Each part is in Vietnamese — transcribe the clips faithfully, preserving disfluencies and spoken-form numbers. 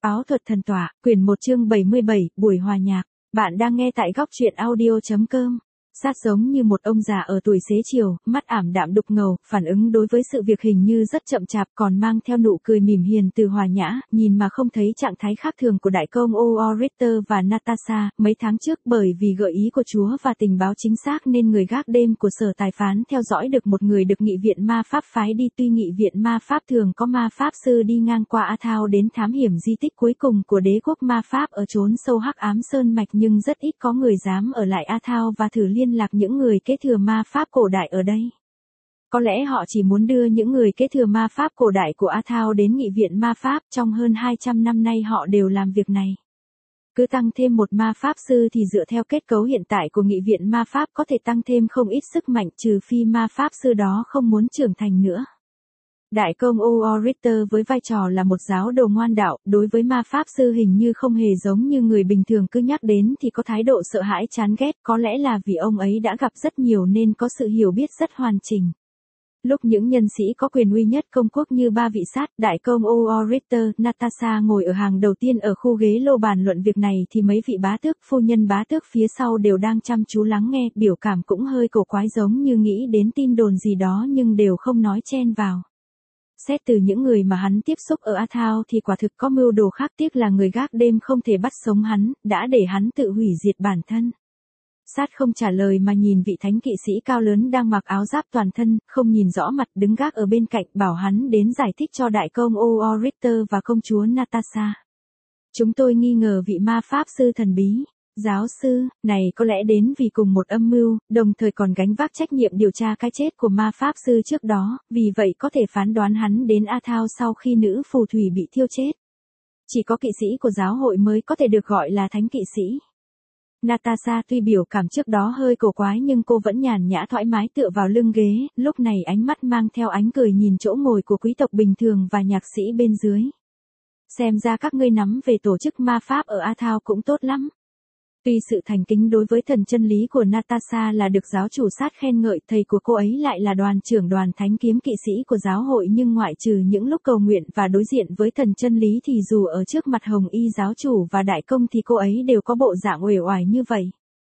Áo thuật thần tỏa, quyển một chương bảy mươi bảy, buổi hòa nhạc. Bạn đang nghe tại góc truyện audio chấm com. Sát giống như một ông già ở tuổi xế chiều, mắt ảm đạm đục ngầu, phản ứng đối với sự việc hình như rất chậm chạp, còn mang theo nụ cười mỉm hiền từ hòa nhã, nhìn mà không thấy trạng thái khác thường của đại công O Richter và Natasha. Mấy tháng trước, bởi vì gợi ý của Chúa và tình báo chính xác nên người gác đêm của sở tài phán theo dõi được một người được nghị viện ma pháp phái đi. Tuy nghị viện ma pháp thường có ma pháp sư đi ngang qua Athao đến thám hiểm di tích cuối cùng của đế quốc ma pháp ở chốn sâu hắc ám sơn mạch, nhưng rất ít có người dám ở lại Athao và thử liên lạc những người kế thừa ma pháp cổ đại ở đây. Có lẽ họ chỉ muốn đưa những người kế thừa ma pháp cổ đại của Athao đến nghị viện ma pháp. Trong hơn hai trăm năm nay họ đều làm việc này. Cứ tăng thêm một ma pháp sư thì dựa theo kết cấu hiện tại của nghị viện ma pháp có thể tăng thêm không ít sức mạnh, trừ phi ma pháp sư đó không muốn trưởng thành nữa. Đại công O Richter với vai trò là một giáo đồ ngoan đạo, đối với ma pháp sư hình như không hề giống như người bình thường cứ nhắc đến thì có thái độ sợ hãi chán ghét, có lẽ là vì ông ấy đã gặp rất nhiều nên có sự hiểu biết rất hoàn chỉnh. Lúc những nhân sĩ có quyền uy nhất công quốc như ba vị sát, đại công O Richter, Natasha ngồi ở hàng đầu tiên ở khu ghế lô bàn luận việc này thì mấy vị bá tước, phu nhân bá tước phía sau đều đang chăm chú lắng nghe, biểu cảm cũng hơi cổ quái giống như nghĩ đến tin đồn gì đó nhưng đều không nói chen vào. Xét từ những người mà hắn tiếp xúc ở Athao thì quả thực có mưu đồ khác, tiếc là người gác đêm không thể bắt sống hắn, đã để hắn tự hủy diệt bản thân. Sát không trả lời mà nhìn vị thánh kỵ sĩ cao lớn đang mặc áo giáp toàn thân, không nhìn rõ mặt, đứng gác ở bên cạnh, bảo hắn đến giải thích cho đại công O Richter và công chúa Natasha. Chúng tôi nghi ngờ vị ma pháp sư thần bí. Giáo sư, này có lẽ đến vì cùng một âm mưu, đồng thời còn gánh vác trách nhiệm điều tra cái chết của ma pháp sư trước đó, vì vậy có thể phán đoán hắn đến Athao sau khi nữ phù thủy bị thiêu chết. Chỉ có kỵ sĩ của giáo hội mới có thể được gọi là thánh kỵ sĩ. Natasha tuy biểu cảm trước đó hơi cổ quái nhưng cô vẫn nhàn nhã thoải mái tựa vào lưng ghế, lúc này ánh mắt mang theo ánh cười nhìn chỗ ngồi của quý tộc bình thường và nhạc sĩ bên dưới. Xem ra các ngươi nắm về tổ chức ma pháp ở Athao cũng tốt lắm. Tuy sự thành kính đối với thần chân lý của Natasha là được giáo chủ sát khen ngợi, thầy của cô ấy lại là đoàn trưởng đoàn thánh kiếm kỵ sĩ của giáo hội, nhưng ngoại trừ những lúc cầu nguyện và đối diện với thần chân lý thì dù ở trước mặt hồng y giáo chủ và đại công thì cô ấy đều có bộ dạng uể oải như vậy.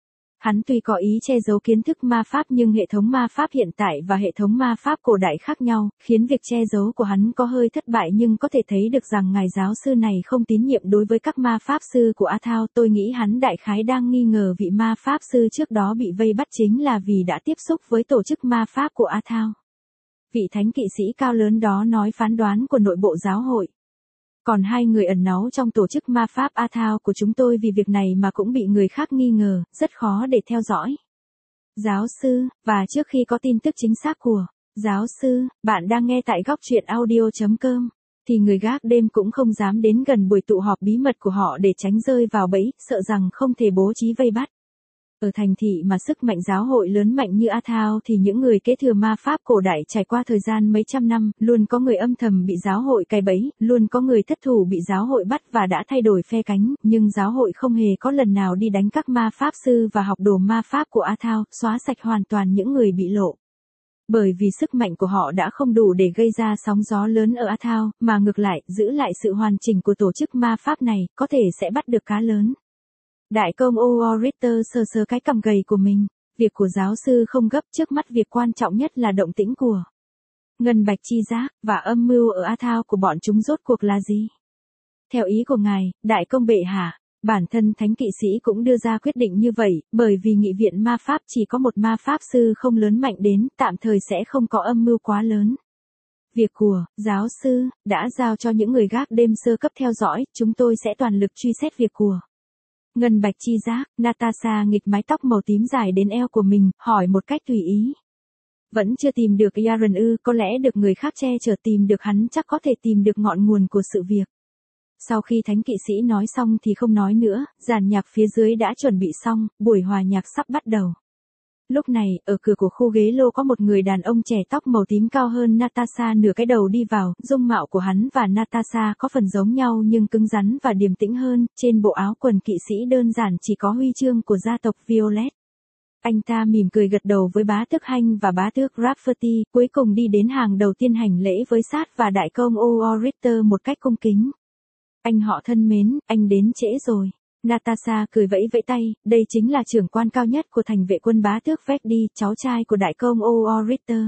Hắn tuy có ý che giấu kiến thức ma pháp nhưng hệ thống ma pháp hiện tại và hệ thống ma pháp cổ đại khác nhau, khiến việc che giấu của hắn có hơi thất bại, nhưng có thể thấy được rằng ngài giáo sư này không tín nhiệm đối với các ma pháp sư của Athao. Tôi nghĩ hắn đại khái đang nghi ngờ vị ma pháp sư trước đó bị vây bắt chính là vì đã tiếp xúc với tổ chức ma pháp của Athao. Vị thánh kỵ sĩ cao lớn đó nói phán đoán của nội bộ giáo hội. Còn hai người ẩn náu trong tổ chức ma pháp Athao của chúng tôi vì việc này mà cũng bị người khác nghi ngờ, rất khó để theo dõi. Giáo sư, và trước khi có tin tức chính xác của giáo sư, bạn đang nghe tại góc truyện audio chấm com, thì người gác đêm cũng không dám đến gần buổi tụ họp bí mật của họ để tránh rơi vào bẫy, sợ rằng không thể bố trí vây bắt. Ở thành thị mà sức mạnh giáo hội lớn mạnh như Athao thì những người kế thừa ma pháp cổ đại trải qua thời gian mấy trăm năm, luôn có người âm thầm bị giáo hội cài bẫy, luôn có người thất thủ bị giáo hội bắt và đã thay đổi phe cánh, nhưng giáo hội không hề có lần nào đi đánh các ma pháp sư và học đồ ma pháp của Athao, xóa sạch hoàn toàn những người bị lộ. Bởi vì sức mạnh của họ đã không đủ để gây ra sóng gió lớn ở Athao, mà ngược lại, giữ lại sự hoàn chỉnh của tổ chức ma pháp này, có thể sẽ bắt được cá lớn. Đại công O Richter sờ sờ cái cằm gầy của mình. Việc của giáo sư không gấp, trước mắt việc quan trọng nhất là động tĩnh của ngân bạch chi giác, và âm mưu ở Athao của bọn chúng rốt cuộc là gì? Theo ý của ngài, đại công bệ hạ, bản thân thánh kỵ sĩ cũng đưa ra quyết định như vậy, bởi vì nghị viện ma pháp chỉ có một ma pháp sư không lớn mạnh đến, tạm thời sẽ không có âm mưu quá lớn. Việc của giáo sư đã giao cho những người gác đêm sơ cấp theo dõi, chúng tôi sẽ toàn lực truy xét việc của ngân bạch chi giác. Natasha nghịch mái tóc màu tím dài đến eo của mình, hỏi một cách tùy ý. Vẫn chưa tìm được Yaren ư? Có lẽ được người khác che chở, tìm được hắn chắc có thể tìm được ngọn nguồn của sự việc. Sau khi thánh kỵ sĩ nói xong thì không nói nữa, dàn nhạc phía dưới đã chuẩn bị xong, buổi hòa nhạc sắp bắt đầu. Lúc này, ở cửa của khu ghế lô có một người đàn ông trẻ tóc màu tím cao hơn Natasha nửa cái đầu đi vào, dung mạo của hắn và Natasha có phần giống nhau nhưng cứng rắn và điềm tĩnh hơn, trên bộ áo quần kỵ sĩ đơn giản chỉ có huy chương của gia tộc Violet. Anh ta mỉm cười gật đầu với bá tước Hanh và bá tước Rafferty, cuối cùng đi đến hàng đầu tiên hành lễ với Sát và đại công O Richter một cách cung kính. Anh họ thân mến, anh đến trễ rồi. Natasha cười vẫy vẫy tay, đây chính là trưởng quan cao nhất của thành vệ quân bá tước Verdi, cháu trai của đại công O Ritter.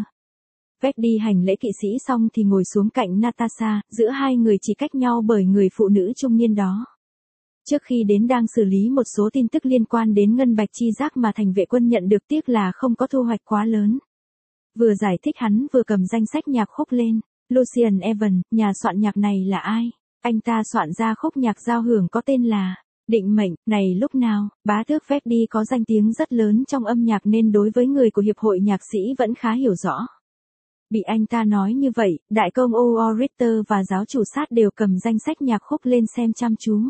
Verdi hành lễ kỵ sĩ xong thì ngồi xuống cạnh Natasha, giữa hai người chỉ cách nhau bởi người phụ nữ trung niên đó. Trước khi đến đang xử lý một số tin tức liên quan đến ngân bạch chi giác mà thành vệ quân nhận được, tiếc là không có thu hoạch quá lớn. Vừa giải thích hắn vừa cầm danh sách nhạc khúc lên. Lucian Evans, nhà soạn nhạc này là ai? Anh ta soạn ra khúc nhạc giao hưởng có tên là Định Mệnh. Này lúc nào, bá tước Verdi có danh tiếng rất lớn trong âm nhạc nên đối với người của hiệp hội nhạc sĩ vẫn khá hiểu rõ. Bị anh ta nói như vậy, đại công O Ritter và giáo chủ sát đều cầm danh sách nhạc khúc lên xem chăm chú.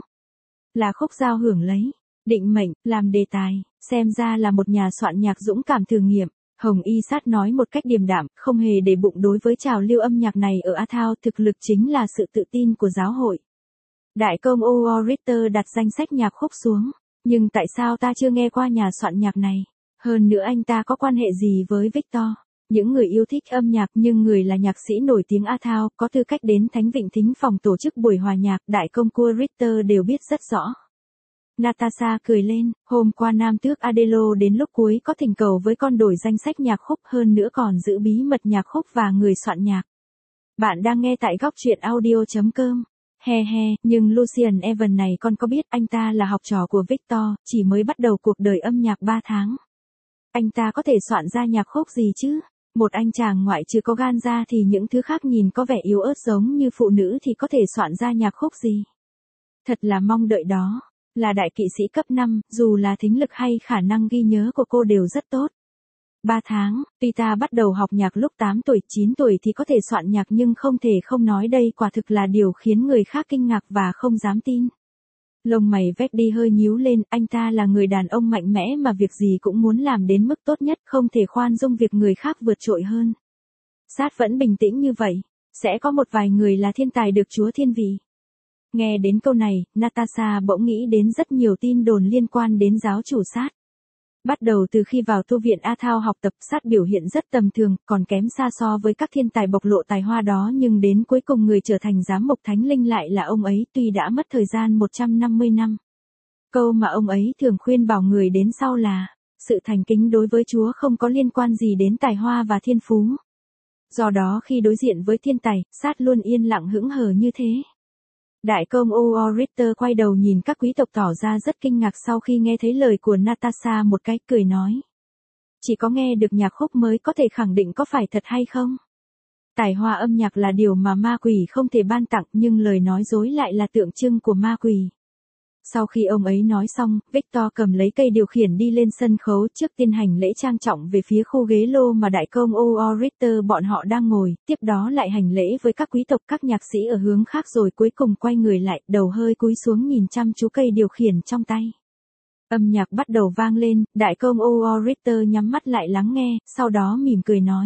Là khúc giao hưởng lấy Định Mệnh làm đề tài, xem ra là một nhà soạn nhạc dũng cảm thử nghiệm. Hồng Y Sát nói một cách điềm đạm, không hề để bụng đối với trào lưu âm nhạc này ở Athao, thực lực chính là sự tự tin của giáo hội. Đại công O Ritter đặt danh sách nhạc khúc xuống, nhưng tại sao ta chưa nghe qua nhà soạn nhạc này? Hơn nữa anh ta có quan hệ gì với Victor? Những người yêu thích âm nhạc nhưng người là nhạc sĩ nổi tiếng Athao, có tư cách đến Thánh Vịnh Thính Phòng tổ chức buổi hòa nhạc, đại công của Ritter đều biết rất rõ. Natasha cười lên, hôm qua nam tước Adelo đến lúc cuối có thỉnh cầu với con đổi danh sách nhạc khúc, hơn nữa còn giữ bí mật nhạc khúc và người soạn nhạc. Bạn đang nghe tại góc truyện audio chấm com. He he, nhưng Lucian Evans này con có biết anh ta là học trò của Victor, chỉ mới bắt đầu cuộc đời âm nhạc ba tháng. Anh ta có thể soạn ra nhạc khúc gì chứ? Một anh chàng ngoại trừ có gan ra thì những thứ khác nhìn có vẻ yếu ớt giống như phụ nữ thì có thể soạn ra nhạc khúc gì? Thật là mong đợi đó. Là đại kỵ sĩ cấp năm, dù là thính lực hay khả năng ghi nhớ của cô đều rất tốt. ba tháng, tuy ta bắt đầu học nhạc lúc tám tuổi, chín tuổi thì có thể soạn nhạc nhưng không thể không nói đây quả thực là điều khiến người khác kinh ngạc và không dám tin. Lông mày Verdi hơi nhíu lên, anh ta là người đàn ông mạnh mẽ mà việc gì cũng muốn làm đến mức tốt nhất, không thể khoan dung việc người khác vượt trội hơn. Sát vẫn bình tĩnh như vậy, sẽ có một vài người là thiên tài được Chúa thiên vị. Nghe đến câu này, Natasha bỗng nghĩ đến rất nhiều tin đồn liên quan đến giáo chủ Sát. Bắt đầu từ khi vào tu viện Athao học tập, Sát biểu hiện rất tầm thường, còn kém xa so với các thiên tài bộc lộ tài hoa đó, nhưng đến cuối cùng người trở thành giám mục thánh linh lại là ông ấy, tuy đã mất thời gian một trăm năm mươi năm. Câu mà ông ấy thường khuyên bảo người đến sau là, sự thành kính đối với Chúa không có liên quan gì đến tài hoa và thiên phú. Do đó khi đối diện với thiên tài, Sát luôn yên lặng hững hờ như thế. Đại công O Ritter quay đầu nhìn các quý tộc tỏ ra rất kinh ngạc sau khi nghe thấy lời của Natasha, một cái cười nói. Chỉ có nghe được nhạc khúc mới có thể khẳng định có phải thật hay không. Tài hoa âm nhạc là điều mà ma quỷ không thể ban tặng, nhưng lời nói dối lại là tượng trưng của ma quỷ. Sau khi ông ấy nói xong, Victor cầm lấy cây điều khiển đi lên sân khấu, trước tiên hành lễ trang trọng về phía khu ghế lô mà đại công O Ritter bọn họ đang ngồi, tiếp đó lại hành lễ với các quý tộc, các nhạc sĩ ở hướng khác, rồi cuối cùng quay người lại, đầu hơi cúi xuống nhìn chăm chú cây điều khiển trong tay. Âm nhạc bắt đầu vang lên, đại công O Ritter nhắm mắt lại lắng nghe, sau đó mỉm cười nói.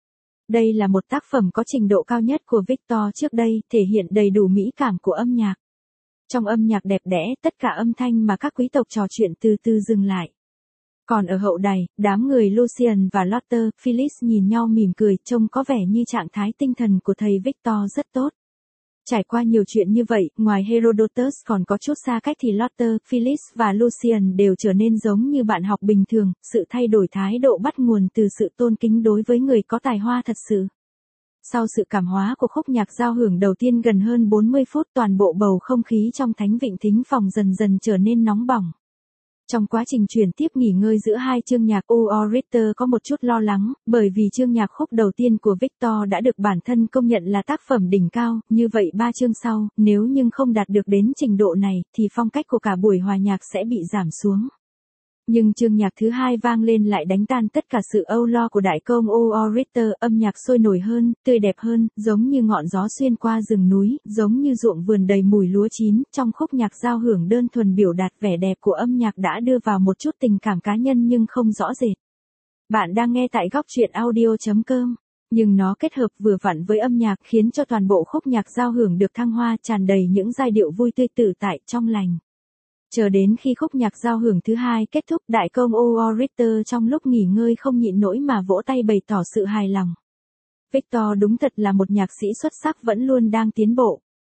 Đây là một tác phẩm có trình độ cao nhất của Victor trước đây, thể hiện đầy đủ mỹ cảm của âm nhạc. Trong âm nhạc đẹp đẽ, tất cả âm thanh mà các quý tộc trò chuyện từ từ dừng lại. Còn ở hậu đài, đám người Lucian và Lotte, Phyllis nhìn nhau mỉm cười, trông có vẻ như trạng thái tinh thần của thầy Victor rất tốt. Trải qua nhiều chuyện như vậy, ngoài Herodotus còn có chút xa cách thì Lotte, Phyllis và Lucian đều trở nên giống như bạn học bình thường, sự thay đổi thái độ bắt nguồn từ sự tôn kính đối với người có tài hoa thật sự. Sau sự cảm hóa của khúc nhạc giao hưởng đầu tiên gần hơn bốn mươi phút, toàn bộ bầu không khí trong Thánh Vịnh Thính Phòng dần dần trở nên nóng bỏng. Trong quá trình chuyển tiếp nghỉ ngơi giữa hai chương nhạc, O Ritter có một chút lo lắng, bởi vì chương nhạc khúc đầu tiên của Victor đã được bản thân công nhận là tác phẩm đỉnh cao, như vậy ba chương sau, nếu nhưng không đạt được đến trình độ này, thì phong cách của cả buổi hòa nhạc sẽ bị giảm xuống. Nhưng chương nhạc thứ hai vang lên lại đánh tan tất cả sự âu lo của đại công O Ritter, âm nhạc sôi nổi hơn, tươi đẹp hơn, giống như ngọn gió xuyên qua rừng núi, giống như ruộng vườn đầy mùi lúa chín. Trong khúc nhạc giao hưởng đơn thuần biểu đạt vẻ đẹp của âm nhạc đã đưa vào một chút tình cảm cá nhân nhưng không rõ rệt. Bạn đang nghe tại góc truyện audio chấm com. Nhưng nó kết hợp vừa vặn với âm nhạc khiến cho toàn bộ khúc nhạc giao hưởng được thăng hoa, tràn đầy những giai điệu vui tươi tự tại, trong lành. Chờ đến khi khúc nhạc giao hưởng thứ hai kết thúc, đại công O Ritter trong lúc nghỉ ngơi không nhịn nổi mà vỗ tay bày tỏ sự hài lòng. Victor đúng thật là một nhạc sĩ xuất sắc, vẫn luôn đang tiến bộ.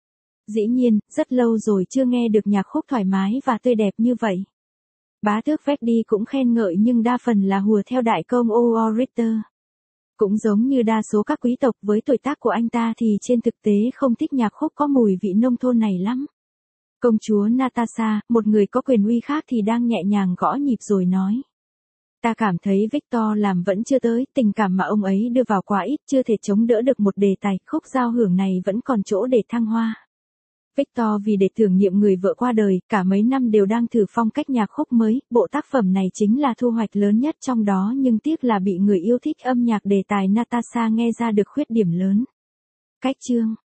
Dĩ nhiên, rất lâu rồi chưa nghe được nhạc khúc thoải mái và tươi đẹp như vậy. Bá tước Verdi cũng khen ngợi nhưng đa phần là hùa theo đại công O Richter. Cũng giống như đa số các quý tộc với tuổi tác của anh ta thì trên thực tế không thích nhạc khúc có mùi vị nông thôn này lắm. Công chúa Natasha, một người có quyền uy khác thì đang nhẹ nhàng gõ nhịp rồi nói. Ta cảm thấy Victor làm vẫn chưa tới, tình cảm mà ông ấy đưa vào quá ít, chưa thể chống đỡ được một đề tài, khúc giao hưởng này vẫn còn chỗ để thăng hoa. Victor vì để tưởng niệm người vợ qua đời, cả mấy năm đều đang thử phong cách nhạc khúc mới, bộ tác phẩm này chính là thu hoạch lớn nhất trong đó nhưng tiếc là bị người yêu thích âm nhạc đề tài Natasha nghe ra được khuyết điểm lớn. Cách chương